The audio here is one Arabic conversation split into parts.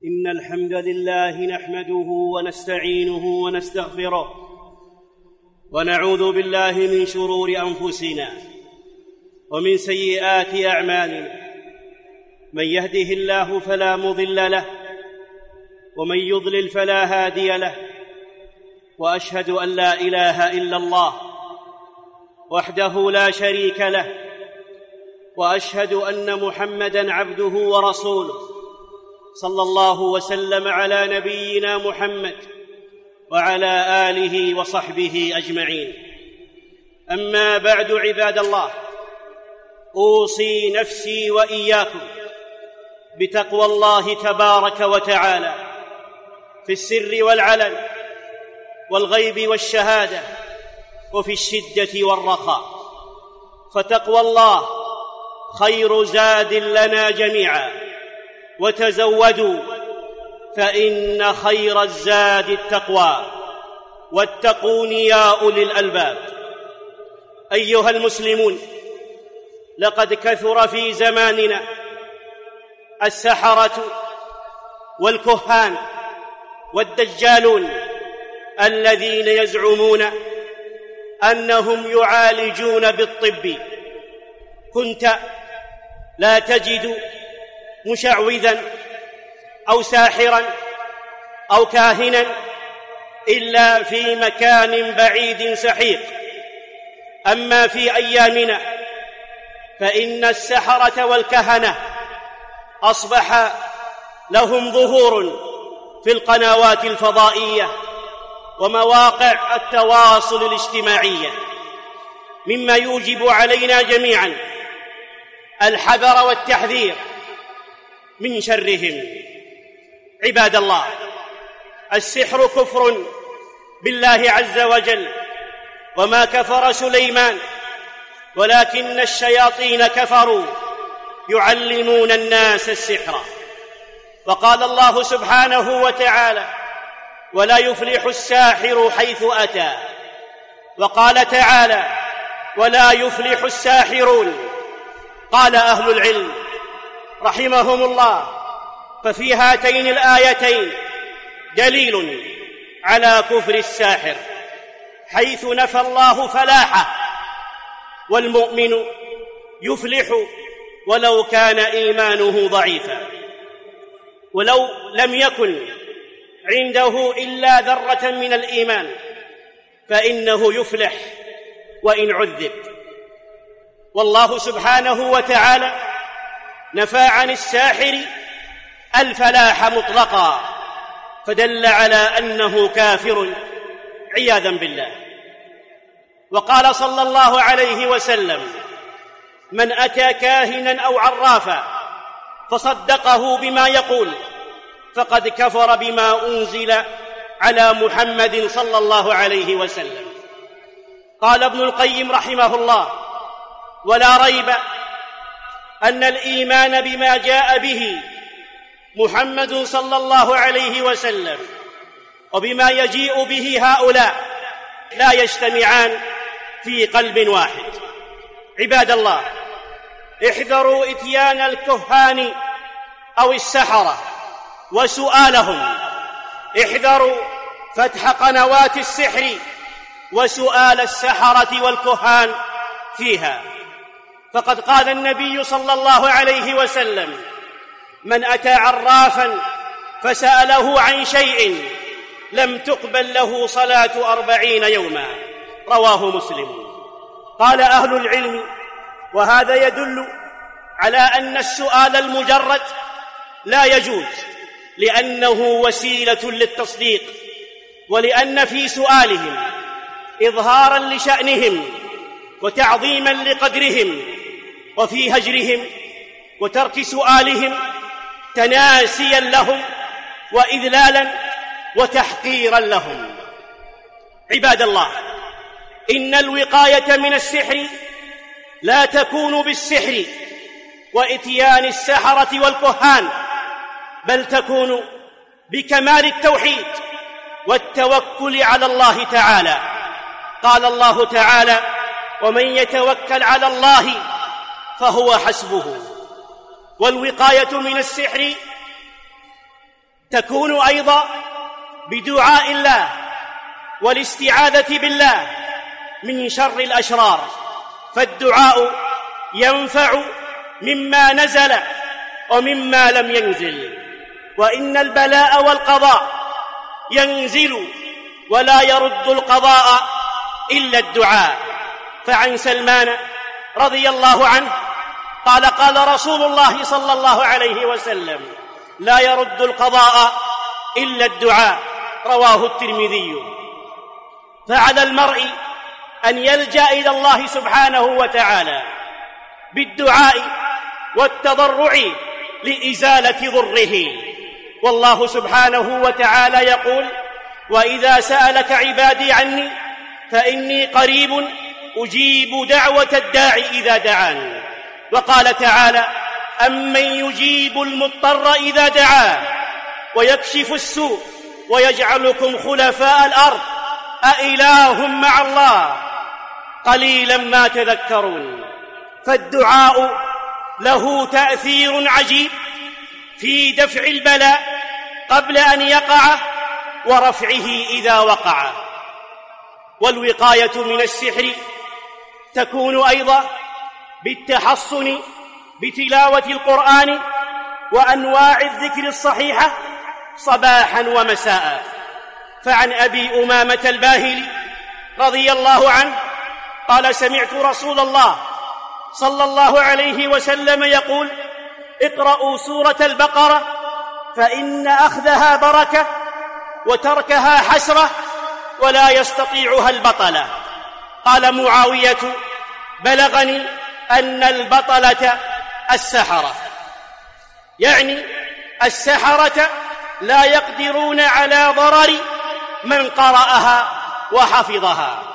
إن الحمد لله نحمده ونستعينه ونستغفره ونعوذ بالله من شرور أنفسنا ومن سيئات أعمالنا. من يهده الله فلا مضل له ومن يضلل فلا هادي له، وأشهد أن لا إله إلا الله وحده لا شريك له، وأشهد أن محمدًا عبده ورسوله، صلى الله وسلم على نبينا محمد وعلى آله وصحبه أجمعين. أما بعد، عباد الله، أوصي نفسي وإياكم بتقوى الله تبارك وتعالى في السر والعلن والغيب والشهادة وفي الشدة والرخاء، فتقوى الله خير زاد لنا جميعا، وتزودوا فإن خير الزاد التقوى، واتقون يا أولي الألباب. أيها المسلمون، لقد كثر في زماننا السحرة والكهان والدجالون الذين يزعمون أنهم يعالجون بالطب. كنت لا تجد مشعوذا أو ساحرا أو كاهنا إلا في مكان بعيد سحيق. أما في أيامنا فإن السحرة والكهنة أصبح لهم ظهور في القنوات الفضائية ومواقع التواصل الاجتماعي، مما يوجب علينا جميعا الحذر والتحذير من شرهم. عباد الله، السحر كفر بالله عز وجل، وما كفر سليمان ولكن الشياطين كفروا يعلمون الناس السحر. وقال الله سبحانه وتعالى: ولا يفلح الساحر حيث أتى. وقال تعالى: ولا يفلح الساحرون. قال أهل العلم رحمهم الله: ففي هاتين الآيتين دليل على كفر الساحر، حيث نفى الله فلاحه، والمؤمن يفلح ولو كان إيمانه ضعيفا، ولو لم يكن عنده إلا ذرة من الإيمان فإنه يفلح وإن عذب. والله سبحانه وتعالى نفى عن الساحر الفلاح مطلقا، فدل على أنه كافر عياذا بالله. وقال صلى الله عليه وسلم: من أتى كاهنا أو عرافا فصدقه بما يقول فقد كفر بما أنزل على محمد صلى الله عليه وسلم. قال ابن القيم رحمه الله: ولا ريب أن الإيمان بما جاء به محمد صلى الله عليه وسلم وبما يجيء به هؤلاء لا يجتمعان في قلب واحد. عباد الله، احذروا إتيان الكهان أو السحرة وسؤالهم، احذروا فتح قنوات السحر وسؤال السحرة والكهان فيها. فقد قال النبي صلى الله عليه وسلم: من أتى عرافا فسأله عن شيء لم تقبل له صلاة 40 يوما. رواه مسلم. قال أهل العلم: وهذا يدل على أن السؤال المجرد لا يجوز، لأنه وسيلة للتصديق، ولأن في سؤالهم إظهارا لشأنهم وتعظيما لقدرهم، وفي هجرهم وترك سؤالهم تناسيا لهم وإذلالا وتحقيرا لهم. عباد الله، إن الوقاية من السحر لا تكون بالسحر وإتيان السحرة والكهان، بل تكون بكمال التوحيد والتوكل على الله تعالى. قال الله تعالى: ومن يتوكل على الله فهو حسبه. والوقاية من السحر تكون أيضا بدعاء الله والاستعاذة بالله من شر الأشرار، فالدعاء ينفع مما نزل ومما لم ينزل، وإن البلاء والقضاء ينزل ولا يرد القضاء إلا الدعاء. فعن سلمان رضي الله عنه قال: قال رسول الله صلى الله عليه وسلم: لا يرد القضاء إلا الدعاء، رواه الترمذي. فعلى المرء أن يلجأ إلى الله سبحانه وتعالى بالدعاء والتضرع لإزالة ضره، والله سبحانه وتعالى يقول: وإذا سألك عبادي عني فإني قريب أجيب دعوة الداع إذا دعان. وقال تعالى: أمن يجيب المضطر إذا دعاه ويكشف السوء ويجعلكم خلفاء الأرض أإله مع الله قليلا ما تذكرون. فالدعاء له تأثير عجيب في دفع البلاء قبل أن يقع ورفعه إذا وقع. والوقاية من السحر تكون أيضا بالتحصن بتلاوة القرآن وأنواع الذكر الصحيحة صباحا ومساء. فعن أبي أمامة الباهلي رضي الله عنه قال: سمعت رسول الله صلى الله عليه وسلم يقول: اقرأوا سورة البقرة فإن أخذها بركة وتركها حسرة ولا يستطيعها البطلة. قال معاوية: بلغني أن البطلة السحرة، يعني السحرة لا يقدرون على ضرر من قرأها وحفظها.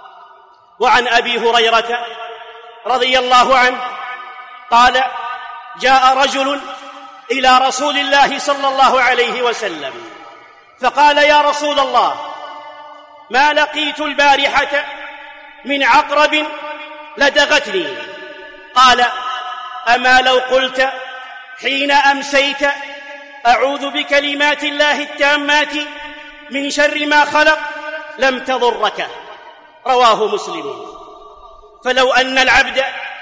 وعن أبي هريرة رضي الله عنه قال: جاء رجل إلى رسول الله صلى الله عليه وسلم فقال: يا رسول الله، ما لقيت البارحة من عقرب لدغتني. قال: أما لو قلت حين أمسيت أعوذ بكلمات الله التامات من شر ما خلق لم تضرك، رواه مسلم. فلو أن العبد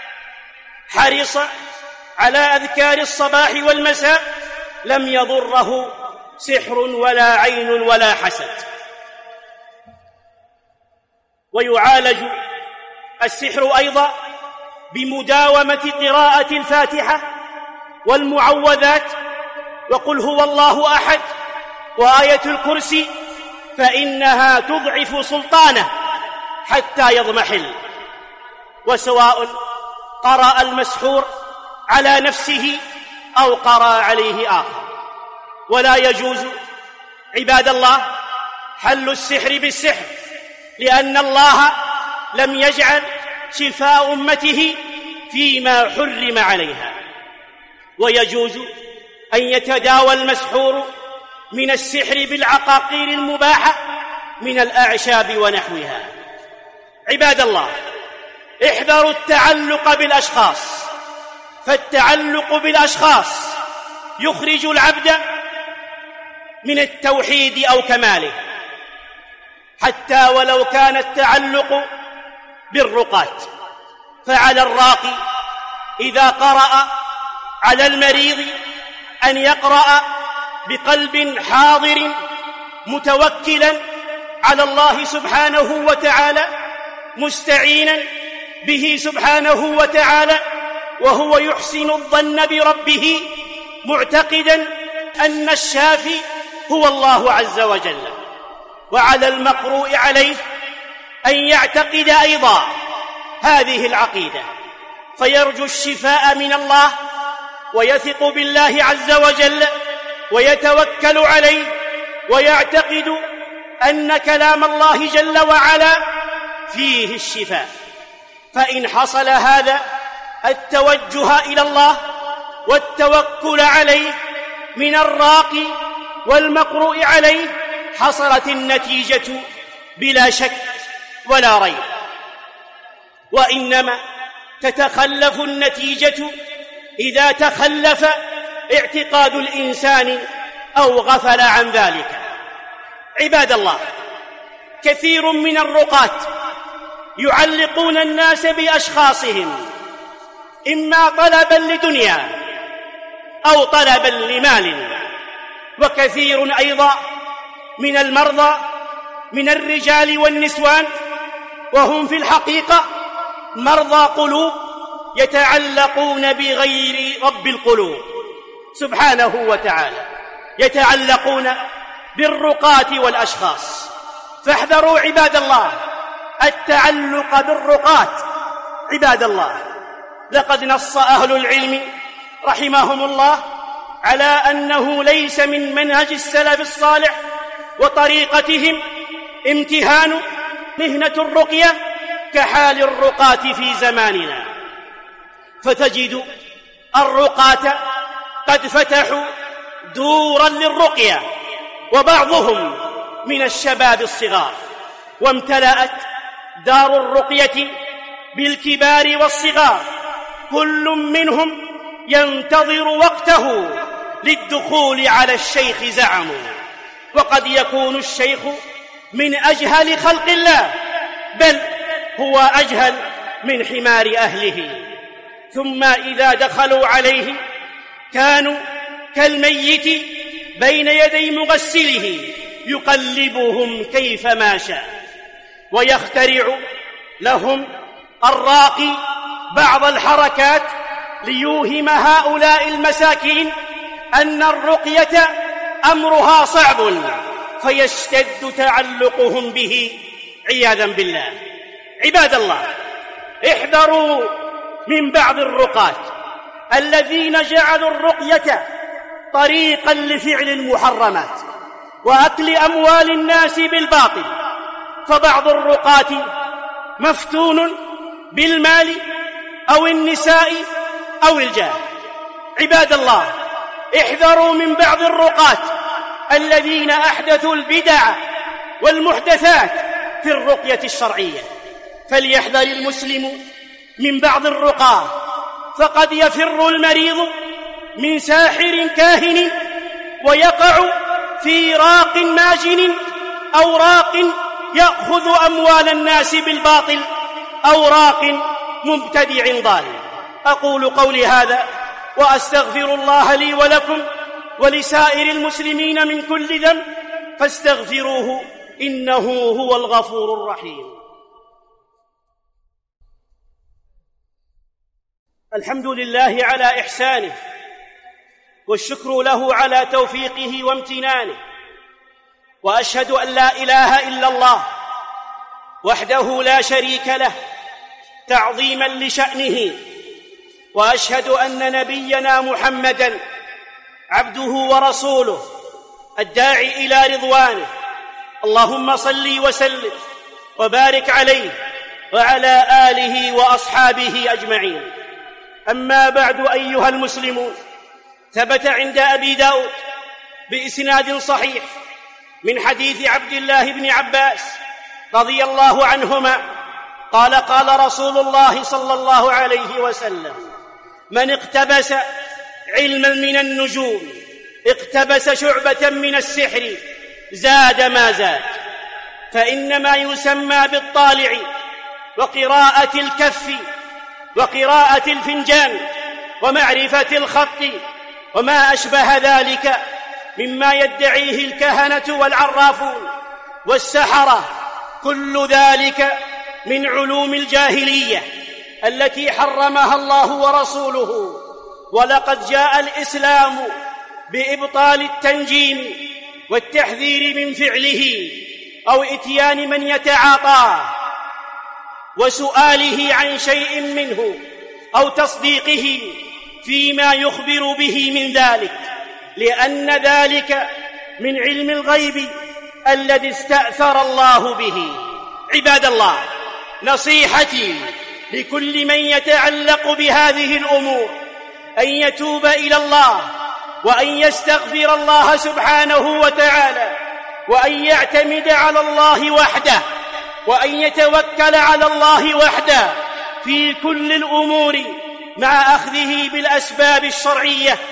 حرص على أذكار الصباح والمساء لم يضره سحر ولا عين ولا حسد. ويعالج السحر أيضا بمداومة قراءة الفاتحة والمعوذات وقل هو الله أحد وآية الكرسي، فإنها تضعف سلطانه حتى يضمحل. وسواء قرأ المسحور على نفسه أو قرأ عليه آخر. ولا يجوز عباد الله حل السحر بالسحر، لأن الله لم يجعل شفاء أمته فيما حرم عليها. ويجوز أن يتداوى المسحور من السحر بالعقاقير المباحة من الأعشاب ونحوها. عباد الله، احذروا التعلق بالأشخاص، فالتعلق بالأشخاص يخرج العبد من التوحيد أو كماله، حتى ولو كان التعلق بالرقاة. فعلى الراقي إذا قرأ على المريض أن يقرأ بقلب حاضر متوكلا على الله سبحانه وتعالى، مستعينا به سبحانه وتعالى، وهو يحسن الظن بربه معتقدا أن الشافي هو الله عز وجل. وعلى المقروء عليه أن يعتقد أيضا هذه العقيدة فيرجو الشفاء من الله ويثق بالله عز وجل ويتوكل عليه ويعتقد أن كلام الله جل وعلا فيه الشفاء. فإن حصل هذا التوجه إلى الله والتوكل عليه من الراقي والمقروء عليه حصلت النتيجة بلا شك ولا ريب. وإنما تتخلف النتيجة إذا تخلف اعتقاد الإنسان أو غفل عن ذلك. عباد الله، كثير من الرقاة يعلقون الناس بأشخاصهم، إما طلبا لدنيا أو طلبا لمال، وكثير أيضا من المرضى من الرجال والنسوان وهم في الحقيقة مرضى قلوب يتعلقون بغير رب القلوب سبحانه وتعالى، يتعلقون بالرقاة والأشخاص. فاحذروا عباد الله التعلق بالرقاة. عباد الله، لقد نص أهل العلم رحمهم الله على أنه ليس من منهج السلف الصالح وطريقتهم امتهان مهنة الرقية كحال الرقاة في زماننا، فتجد الرقاة قد فتحوا دورا للرقية، وبعضهم من الشباب الصغار، وامتلأت دار الرقية بالكبار والصغار، كل منهم ينتظر وقته للدخول على الشيخ زعموا. وقد يكون الشيخ من أجهل خلق الله، بل هو أجهل من حمار أهله. ثم إذا دخلوا عليه كانوا كالميت بين يدي مغسله يقلبهم كيفما شاء، ويخترع لهم الراقي بعض الحركات ليوهم هؤلاء المساكين أن الرقية أمرها صعب، فيشتد تعلقهم به عياذا بالله. عباد الله، احذروا من بعض الرقاة الذين جعلوا الرقية طريقا لفعل المحرمات وأكل أموال الناس بالباطل. فبعض الرقاة مفتون بالمال أو النساء أو الجاه. عباد الله، احذروا من بعض الرقاة الذين أحدثوا البدع والمحدثات في الرقية الشرعية. فليحذر المسلم من بعض الرقاة، فقد يفر المريض من ساحر كاهن ويقع في راق ماجن أو راق يأخذ أموال الناس بالباطل أو راق مبتدع ضال. أقول قولي هذا وأستغفر الله لي ولكم ولسائر المسلمين من كل ذنب، فاستغفروه إنه هو الغفور الرحيم. الحمد لله على إحسانه، والشكر له على توفيقه وامتنانه، وأشهد أن لا إله إلا الله وحده لا شريك له تعظيما لشأنه، وأشهد أن نبينا محمدًا عبده ورسوله الداعي إلى رضوانه. اللهم صل وسلم وبارك عليه وعلى آله وأصحابه أجمعين. أما بعد أيها المسلمون، ثبت عند أبي داود بإسناد صحيح من حديث عبد الله بن عباس رضي الله عنهما قال: قال رسول الله صلى الله عليه وسلم: من اقتبس علما من النجوم اقتبس شعبة من السحر زاد ما زاد. فإنما يسمى بالطالع وقراءة الكف وقراءة الفنجان ومعرفة الخط وما أشبه ذلك مما يدعيه الكهنة والعرافون والسحرة، كل ذلك من علوم الجاهلية التي حرمها الله ورسوله. ولقد جاء الإسلام بإبطال التنجيم والتحذير من فعله أو إتيان من يتعاطاه وسؤاله عن شيء منه أو تصديقه فيما يخبر به من ذلك، لأن ذلك من علم الغيب الذي استأثر الله به. عباد الله، نصيحتي لكل من يتعلق بهذه الأمور أن يتوب إلى الله وأن يستغفر الله سبحانه وتعالى وأن يعتمد على الله وحده وأن يتوكل على الله وحده في كل الأمور مع أخذه بالأسباب الشرعية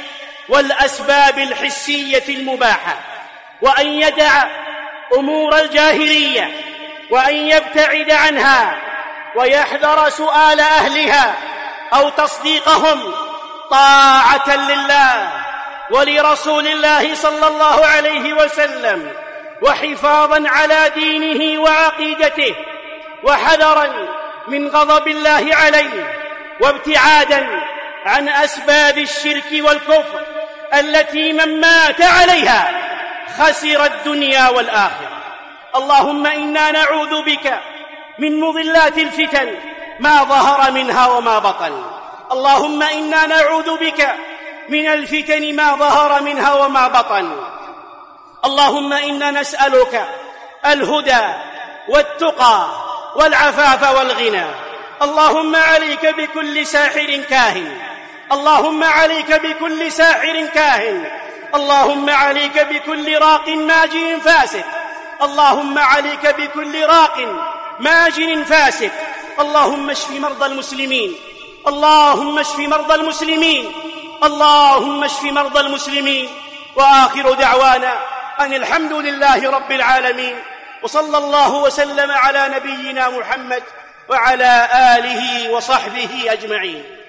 والأسباب الحسية المباحة، وأن يدع أمور الجاهلية وأن يبتعد عنها ويحذر سؤال أهلها أو تصديقهم طاعة لله ولرسول الله صلى الله عليه وسلم، وحفاظا على دينه وعقيدته، وحذرا من غضب الله عليه، وابتعادا عن أسباب الشرك والكفر التي من مات عليها خسر الدنيا والآخرة. اللهم إنا نعوذ بك من مضلات الفتن ما ظهر منها وما بطن. اللهم إنا نعوذ بك من الفتن ما ظهر منها وما بطن. اللهم إنا نسألك الهدى والتقى والعفاف والغنى. اللهم عليك بكل ساحر كاهن، اللهم عليك بكل ساحر كاهن، اللهم عليك بكل راق ماجن فاسق، اللهم عليك بكل راق ماجن فاسق. اللهم اشف مرضى المسلمين، اللهم اشف مرضى المسلمين، اللهم اشف مرضى المسلمين. وآخر دعوانا أن الحمد لله رب العالمين، وصلى الله وسلم على نبينا محمد وعلى آله وصحبه أجمعين.